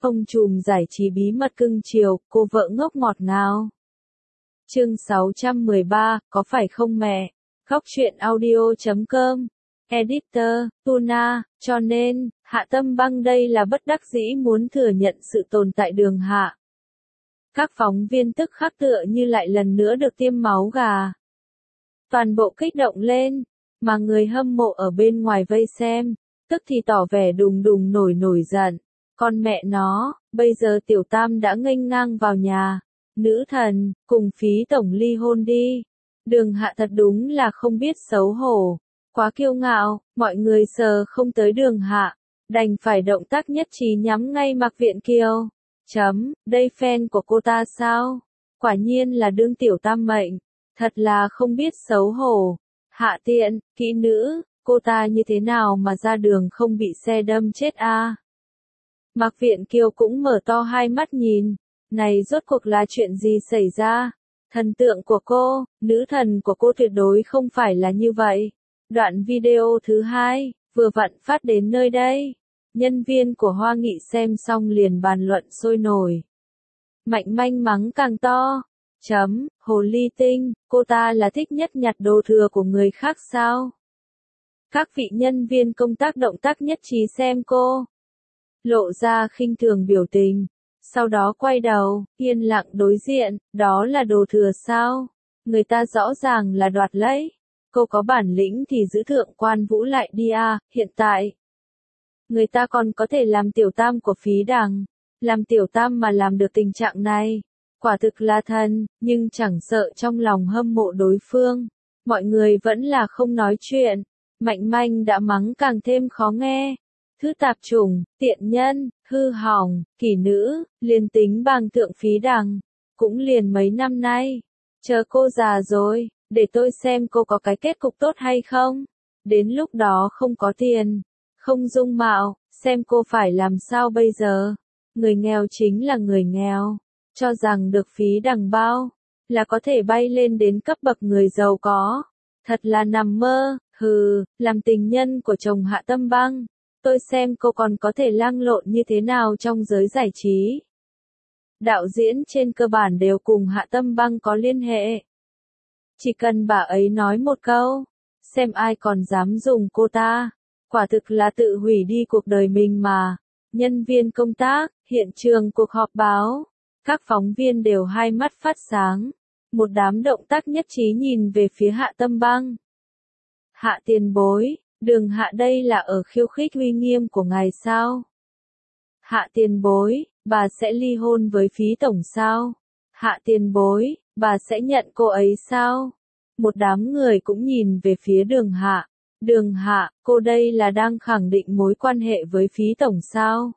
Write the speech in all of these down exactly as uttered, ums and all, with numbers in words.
Ông trùm giải trí bí mật cưng chiều, cô vợ ngốc ngọt ngào. Chương sáu trăm mười ba, có phải không mẹ? Góc truyện audio chấm com. Editor, Tuna, cho nên, Hạ Tâm Băng đây là bất đắc dĩ muốn thừa nhận sự tồn tại Đường Hạ. Các phóng viên tức khắc tựa như lại lần nữa được tiêm máu gà. Toàn bộ kích động lên, mà người hâm mộ ở bên ngoài vây xem, tức thì tỏ vẻ đùng đùng nổi nổi giận. Con mẹ nó, bây giờ Tiểu Tam đã nghênh ngang vào nhà. Nữ thần, cùng Phí tổng ly hôn đi. Đường Hạ thật đúng là không biết xấu hổ. Quá kiêu ngạo, mọi người sờ không tới Đường Hạ. Đành phải động tác nhất trí nhắm ngay Mạc Viện Kiều. Chấm, đây fan của cô ta sao? Quả nhiên là đương Tiểu Tam mệnh. Thật là không biết xấu hổ. Hạ tiện, kỹ nữ, cô ta như thế nào mà ra đường không bị xe đâm chết a? À? Mạc Viện Kiều cũng mở to hai mắt nhìn. Này rốt cuộc là chuyện gì xảy ra? Thần tượng của cô, nữ thần của cô tuyệt đối không phải là như vậy. Đoạn video thứ hai, vừa vặn phát đến nơi đây. Nhân viên của Hoa Nghị xem xong liền bàn luận sôi nổi. Mạnh Manh mắng càng to. Chấm, hồ ly tinh, cô ta là thích nhất nhặt đồ thừa của người khác sao? Các vị nhân viên công tác động tác nhất trí xem cô. Lộ ra khinh thường biểu tình. Sau đó quay đầu, yên lặng đối diện, đó là đồ thừa sao? Người ta rõ ràng là đoạt lấy. Cô có bản lĩnh thì giữ thượng quan Vũ lại đi à, hiện tại. Người ta còn có thể làm Tiểu Tam của Phí Đằng. Làm Tiểu Tam mà làm được tình trạng này. Quả thực là thần, nhưng chẳng sợ trong lòng hâm mộ đối phương. Mọi người vẫn là không nói chuyện. Mạnh Manh đã mắng càng thêm khó nghe. Thứ tạp chủng, tiện nhân, hư hỏng, kỳ nữ, liền tính bàng thượng Phí Đằng. Cũng liền mấy năm nay. Chờ cô già rồi, để tôi xem cô có cái kết cục tốt hay không. Đến lúc đó không có tiền, không dung mạo, xem cô phải làm sao bây giờ. Người nghèo chính là người nghèo. Cho rằng được Phí Đằng bao, là có thể bay lên đến cấp bậc người giàu có. Thật là nằm mơ, hừ, làm tình nhân của chồng Hạ Tâm Băng. Tôi xem cô còn có thể lang lộn như thế nào trong giới giải trí. Đạo diễn trên cơ bản đều cùng Hạ Tâm Băng có liên hệ. Chỉ cần bà ấy nói một câu, xem ai còn dám dùng cô ta. Quả thực là tự hủy đi cuộc đời mình mà. Nhân viên công tác, hiện trường cuộc họp báo. Các phóng viên đều hai mắt phát sáng. Một đám động tác nhất trí nhìn về phía Hạ Tâm Băng. Hạ tiền bối. Đường Hạ đây là ở khiêu khích uy nghiêm của ngài sao? Hạ tiền bối, bà sẽ ly hôn với Phí tổng sao? Hạ tiền bối, bà sẽ nhận cô ấy sao? Một đám người cũng nhìn về phía Đường Hạ. Đường Hạ, cô đây là đang khẳng định mối quan hệ với Phí tổng sao?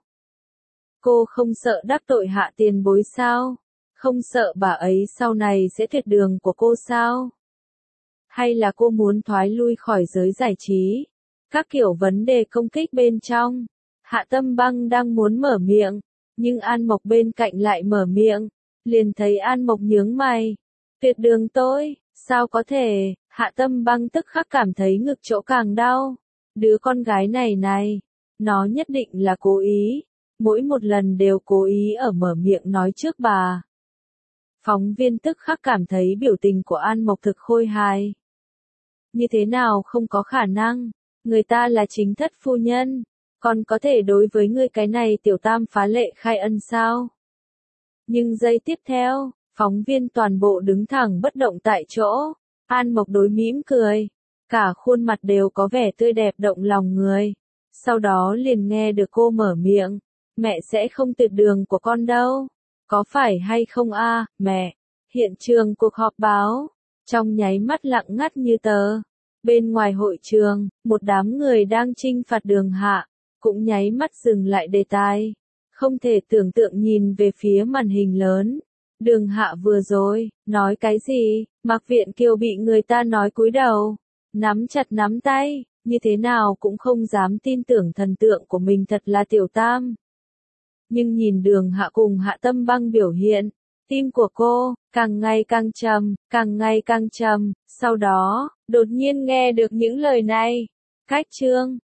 Cô không sợ đắc tội Hạ tiền bối sao? Không sợ bà ấy sau này sẽ tuyệt đường của cô sao? Hay là cô muốn thoái lui khỏi giới giải trí? Các kiểu vấn đề công kích bên trong. Hạ Tâm Băng đang muốn mở miệng, nhưng An Mộc bên cạnh lại mở miệng. Liền thấy An Mộc nhướng mày. Tuyệt đường tôi, sao có thể? Hạ Tâm Băng tức khắc cảm thấy ngực chỗ càng đau. Đứa con gái này này, nó nhất định là cố ý. Mỗi một lần đều cố ý ở mở miệng nói trước bà. Phóng viên tức khắc cảm thấy biểu tình của An Mộc thực khôi hài. Như thế nào không có khả năng? Người ta là chính thất phu nhân, còn có thể đối với người cái này Tiểu Tam phá lệ khai ân sao? Nhưng giây tiếp theo, phóng viên toàn bộ đứng thẳng bất động tại chỗ. An Mộc đối mỉm cười, cả khuôn mặt đều có vẻ tươi đẹp động lòng người. Sau đó liền nghe được cô mở miệng, mẹ sẽ không tuyệt đường của con đâu. Có phải hay không a, à, mẹ? Hiện trường cuộc họp báo, trong nháy mắt lặng ngắt như tờ. Bên ngoài hội trường, một đám người đang trinh phạt Đường Hạ, cũng nháy mắt dừng lại đề tài. Không thể tưởng tượng nhìn về phía màn hình lớn. Đường Hạ vừa rồi, nói cái gì? Mạc Viện Kiều bị người ta nói cúi đầu, nắm chặt nắm tay, như thế nào cũng không dám tin tưởng thần tượng của mình thật là Tiểu Tam. Nhưng nhìn Đường Hạ cùng Hạ Tâm Băng biểu hiện, tim của cô, càng ngày càng trầm, càng ngày càng trầm. Sau đó, đột nhiên nghe được những lời này. Cách chương.